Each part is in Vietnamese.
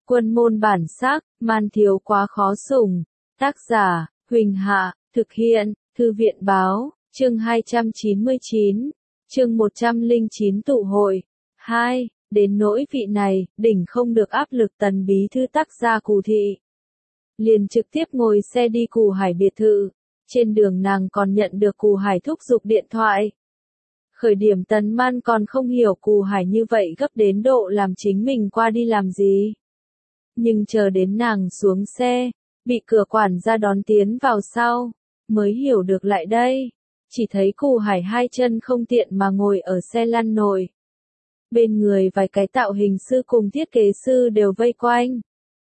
Quân môn bản sắc, man thiếu quá khó sủng. Tác giả, Huỳnh Hạ, thực hiện, Thư viện báo, chương 299, chương 109 tụ hội. 2. Đến nỗi vị này, đỉnh không được áp lực Tần bí thư tác gia Cù thị. Liền trực tiếp ngồi xe đi Cù Hải biệt thự. Trên đường nàng còn nhận được Cù Hải thúc giục điện thoại. Khởi điểm Tần Man còn không hiểu Cù Hải như vậy gấp đến độ làm chính mình qua đi làm gì. Nhưng chờ đến nàng xuống xe, bị cửa quản gia đón tiến vào sau, mới hiểu được lại đây. Chỉ thấy Cù Hải hai chân không tiện mà ngồi ở xe lăn nồi. Bên người vài cái tạo hình sư cùng thiết kế sư đều vây quanh.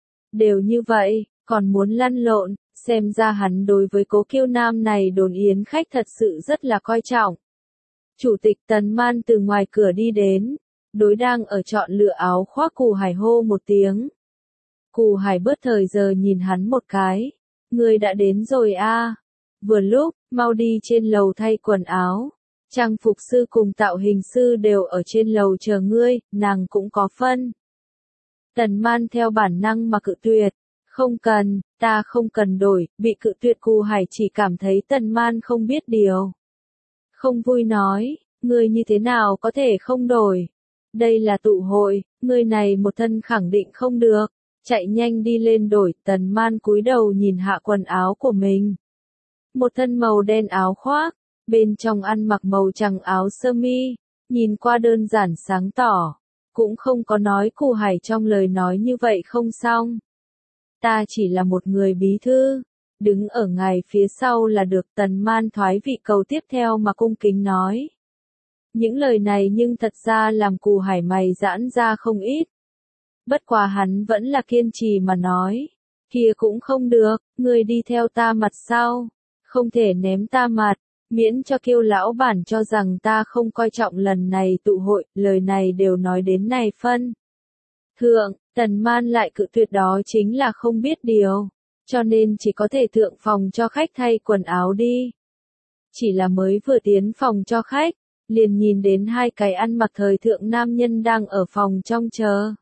Đều như vậy, còn muốn lăn lộn, xem ra hắn đối với Cố Kiêu Nam này đồn yến khách thật sự rất là coi trọng. Chủ tịch Tần Man từ ngoài cửa đi đến, đối đang ở chọn lựa áo khoác Cù Hải hô một tiếng. Cù Hải bớt thời giờ nhìn hắn một cái. Người đã đến rồi a. Vừa lúc, mau đi trên lầu thay quần áo. Trang phục sư cùng tạo hình sư đều ở trên lầu chờ ngươi, nàng cũng có phân. Tần Man theo bản năng mà cự tuyệt. Không cần, ta không cần đổi, bị cự tuyệt Cù Hải chỉ cảm thấy Tần Man không biết điều. Không vui nói, ngươi như thế nào có thể không đổi. Đây là tụ hội, ngươi này một thân khẳng định không được. Chạy nhanh đi lên đổi. Tần Man cúi đầu nhìn hạ quần áo của mình. Một thân màu đen áo khoác, bên trong ăn mặc màu trắng áo sơ mi, nhìn qua đơn giản sáng tỏ, cũng không có nói Cù Hải trong lời nói như vậy không xong. Ta chỉ là một người bí thư, đứng ở ngài phía sau là được. Tần Man thoái vị cầu tiếp theo mà cung kính nói. Những lời này nhưng thật ra làm Cù Hải mày giãn ra không ít. Bất quá hắn vẫn là kiên trì mà nói. Kia cũng không được, ngươi đi theo ta mặt sau. Không thể ném ta mặt, miễn cho Kiêu lão bản cho rằng ta không coi trọng lần này tụ hội. Lời này đều nói đến này phân. Thượng, Tần Man lại cự tuyệt đó chính là không biết điều. Cho nên chỉ có thể thượng phòng cho khách thay quần áo đi. Chỉ là mới vừa tiến phòng cho khách, liền nhìn đến hai cái ăn mặc thời thượng nam nhân đang ở phòng trong chờ.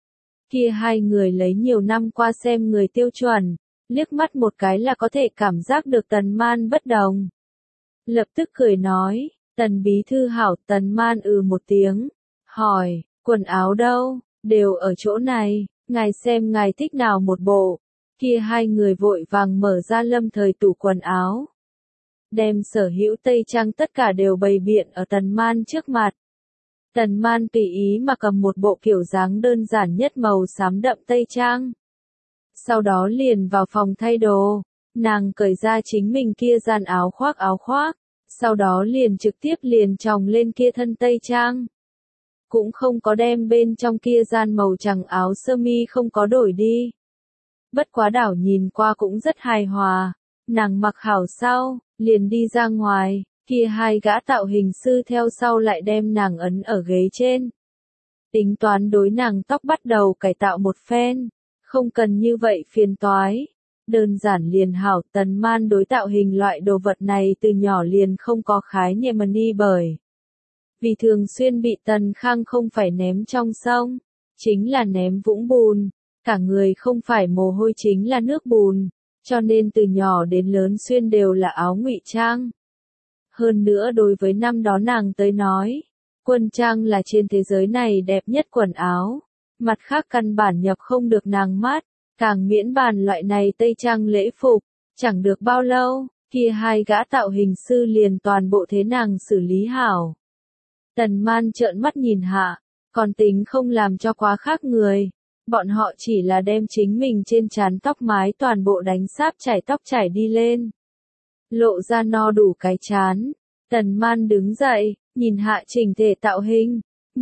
Kia hai người lấy nhiều năm qua xem người tiêu chuẩn, liếc mắt một cái là có thể cảm giác được Tần Man bất đồng. Lập tức cười nói, Tần bí thư hảo. Tần Man một tiếng, hỏi, quần áo đâu, đều ở chỗ này, ngài xem ngài thích nào một bộ. Kia hai người vội vàng mở ra lâm thời tủ quần áo. Đem sở hữu tây trang tất cả đều bày biện ở Tần Man trước mặt. Tần Man tùy ý mà cầm một bộ kiểu dáng đơn giản nhất màu xám đậm tây trang. Sau đó liền vào phòng thay đồ, nàng cởi ra chính mình kia gian áo khoác, sau đó liền trực tiếp liền chồng lên kia thân tây trang. Cũng không có đem bên trong kia gian màu trắng áo sơ mi không có đổi đi. Bất quá đảo nhìn qua cũng rất hài hòa, nàng mặc hảo sau, liền đi ra ngoài. Kia hai gã tạo hình sư theo sau lại đem nàng ấn ở ghế trên. Tính toán đối nàng tóc bắt đầu cải tạo một phen. Không cần như vậy phiền toái. Đơn giản liền hảo. Tần Man đối tạo hình loại đồ vật này từ nhỏ liền không có khái niệm đi bởi. Vì thường xuyên bị Tần Khang không phải ném trong sông, chính là ném vũng bùn. Cả người không phải mồ hôi chính là nước bùn. Cho nên từ nhỏ đến lớn xuyên đều là áo ngụy trang. Hơn nữa đối với năm đó nàng tới nói, quân trang là trên thế giới này đẹp nhất quần áo. Mặt khác căn bản nhập không được nàng mắt, càng miễn bàn loại này tây trang lễ phục. Chẳng được bao lâu, kia hai gã tạo hình sư liền toàn bộ thế nàng xử lý hảo. Tần Man trợn mắt nhìn hạ, còn tính không làm cho quá khác người. Bọn họ chỉ là đem chính mình trên trán tóc mái toàn bộ đánh sáp chải tóc chải đi lên. Lộ ra no đủ cái trán. Tần Man đứng dậy, nhìn hạ chỉnh thể tạo hình.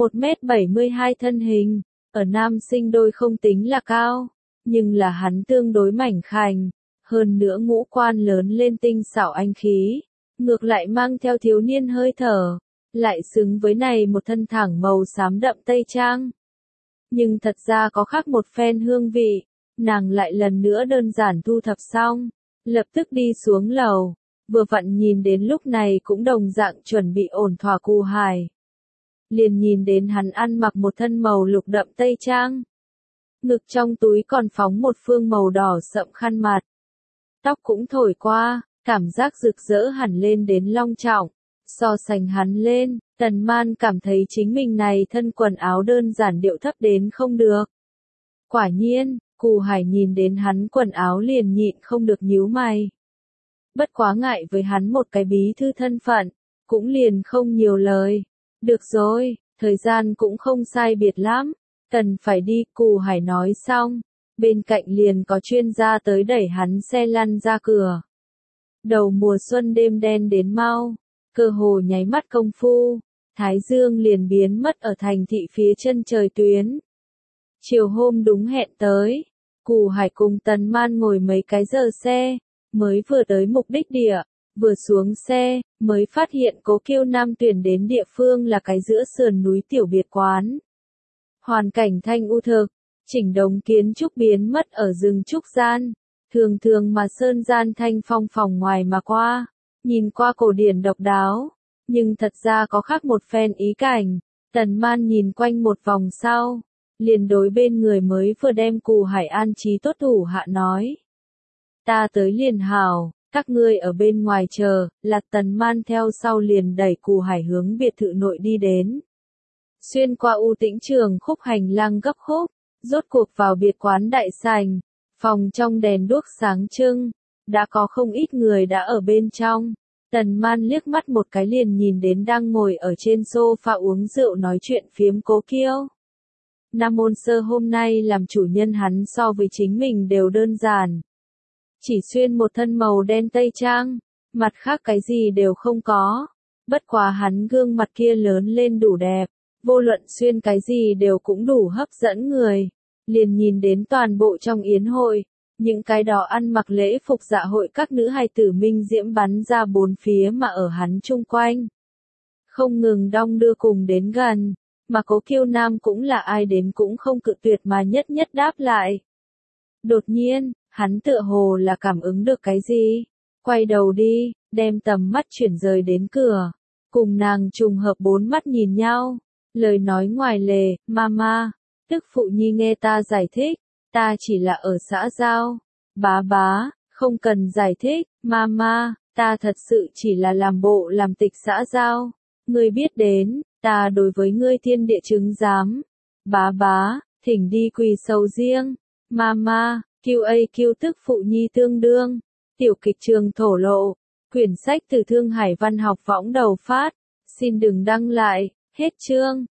1m72 thân hình, ở nam sinh đôi không tính là cao, nhưng là hắn tương đối mảnh khảnh. Hơn nữa ngũ quan lớn lên tinh xảo anh khí, ngược lại mang theo thiếu niên hơi thở, lại xứng với này một thân thẳng màu xám đậm tây trang. Nhưng thật ra có khác một phen hương vị, nàng lại lần nữa đơn giản thu thập xong, lập tức đi xuống lầu, vừa vặn nhìn đến lúc này cũng đồng dạng chuẩn bị ổn thỏa Cù Hải. Liền nhìn đến hắn ăn mặc một thân màu lục đậm tây trang. ngực trong túi còn phóng một phương màu đỏ sậm khăn mặt. Tóc cũng thổi qua, cảm giác rực rỡ hẳn lên đến long trọng. So sánh hắn lên, Tần Man cảm thấy chính mình này thân quần áo đơn giản điệu thấp đến không được. Quả nhiên, Cù Hải nhìn đến hắn quần áo liền nhịn không được nhíu mày. Bất quá ngại với hắn một cái bí thư thân phận, cũng liền không nhiều lời. Được rồi, thời gian cũng không sai biệt lắm, cần phải đi, Cù Hải nói xong. Bên cạnh liền có chuyên gia tới đẩy hắn xe lăn ra cửa. Đầu mùa xuân đêm đen đến mau, cơ hồ nháy mắt công phu, Thái Dương liền biến mất ở thành thị phía chân trời tuyến. Chiều hôm đúng hẹn tới, Cù Hải cùng Tần Man ngồi mấy cái giờ xe, mới vừa tới mục đích địa, vừa xuống xe, mới phát hiện Cố Kiêu Nam tuyển đến địa phương là cái giữa sườn núi tiểu biệt quán. Hoàn cảnh thanh u thực, chỉnh đống kiến trúc biến mất ở rừng trúc gian, thường thường mà sơn gian thanh phong phòng ngoài mà qua, nhìn qua cổ điển độc đáo, nhưng thật ra có khác một phen ý cảnh. Tần Man nhìn quanh một vòng sau, liền đối bên người mới vừa đem Cù Hải an trí tốt thủ hạ nói. Ta tới liền hảo, các ngươi ở bên ngoài chờ, là Tần Man theo sau liền đẩy Cù Hải hướng biệt thự nội đi đến. Xuyên qua u tĩnh trường khúc hành lang gấp khúc, rốt cuộc vào biệt quán đại sảnh, phòng trong đèn đuốc sáng trưng, đã có không ít người đã ở bên trong. Tần Man liếc mắt một cái liền nhìn đến đang ngồi ở trên sofa uống rượu nói chuyện phiếm Cố Kiêu. Nam Môn Sơ hôm nay làm chủ nhân hắn so với chính mình đều đơn giản. Chỉ xuyên một thân màu đen tây trang, mặt khác cái gì đều không có. Bất quá hắn gương mặt kia lớn lên đủ đẹp, vô luận xuyên cái gì đều cũng đủ hấp dẫn người. Liền nhìn đến toàn bộ trong yến hội, những cái đó ăn mặc lễ phục dạ hội các nữ hài tử minh diễm bắn ra bốn phía mà ở hắn chung quanh. Không ngừng đong đưa cùng đến gần, mà Cố Kiêu Nam cũng là ai đến cũng không cự tuyệt mà nhất nhất đáp lại. Đột nhiên, hắn tựa hồ là cảm ứng được cái gì, quay đầu đi, đem tầm mắt chuyển rời đến cửa, cùng nàng trùng hợp bốn mắt nhìn nhau, lời nói ngoài lề, mama, tức phụ nhi nghe ta giải thích, ta chỉ là ở xã giao, bá, không cần giải thích, mama, ta thật sự chỉ là làm bộ làm tịch xã giao, ngươi biết đến, ta đối với ngươi thiên địa chứng giám, bá, thỉnh đi quỳ sầu riêng, mama. QAQ tức phụ nhi tương đương, tiểu kịch trường thổ lộ, quyển sách từ Thương Hải Văn học võng đầu phát, xin đừng đăng lại, hết chương.